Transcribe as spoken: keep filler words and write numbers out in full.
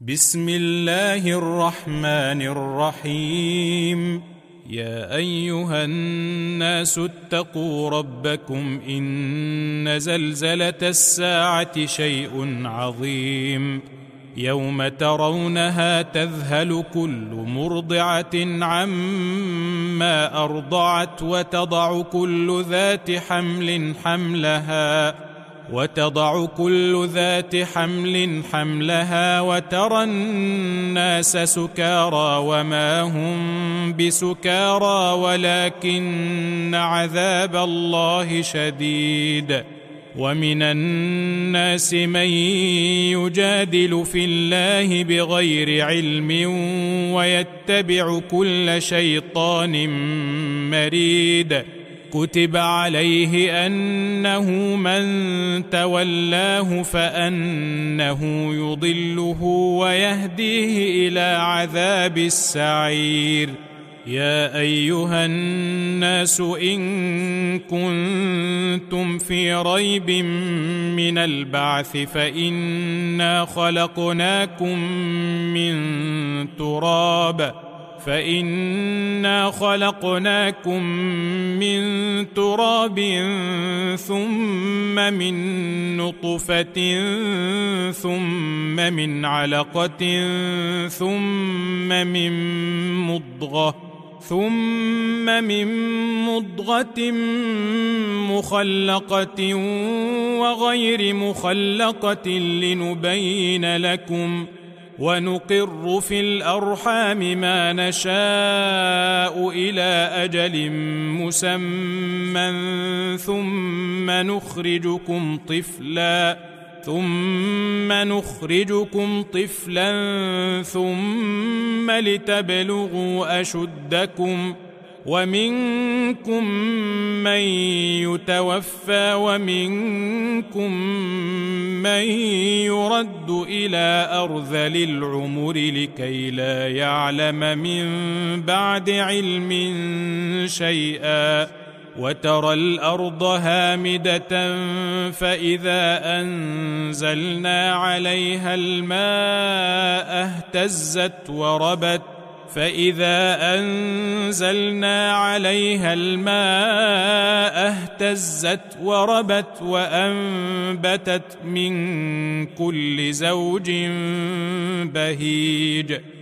بسم الله الرحمن الرحيم. يا أيها الناس اتقوا ربكم إن زلزلة الساعة شيء عظيم يوم ترونها تذهل كل مرضعة عما أرضعت وتضع كل ذات حمل حملها وتضع كل ذات حمل حملها وترى الناس سكارى وما هم بسكارى ولكن عذاب الله شديد. ومن الناس من يجادل في الله بغير علم ويتبع كل شيطان مريد. كتب عليه أنه من تولاه فأنه يضله ويهديه إلى عذاب السعير. يا أيها الناس إن كنتم في ريب من البعث فإنا خلقناكم من تراب فإنا خلقناكم من تراب ثم من نطفة ثم من علقة ثم من مضغة ثم من مضغة مخلقة وغير مخلقة لنبين لكم ونقر في الأرحام ما نشاء إلى أجل مسمى ثم نخرجكم طفلا ثم نخرجكم طفلا ثم لتبلغوا أشدكم ومنكم من يتوفى ومنكم من يرد إلى أرذل العمر لكي لا يعلم من بعد علم شيئا. وترى الأرض هامدة فإذا أنزلنا عليها الماء اهتزت وربت فإذا أنزلنا عليها الماء اهتزت وربت وأنبتت من كل زوج بهيج.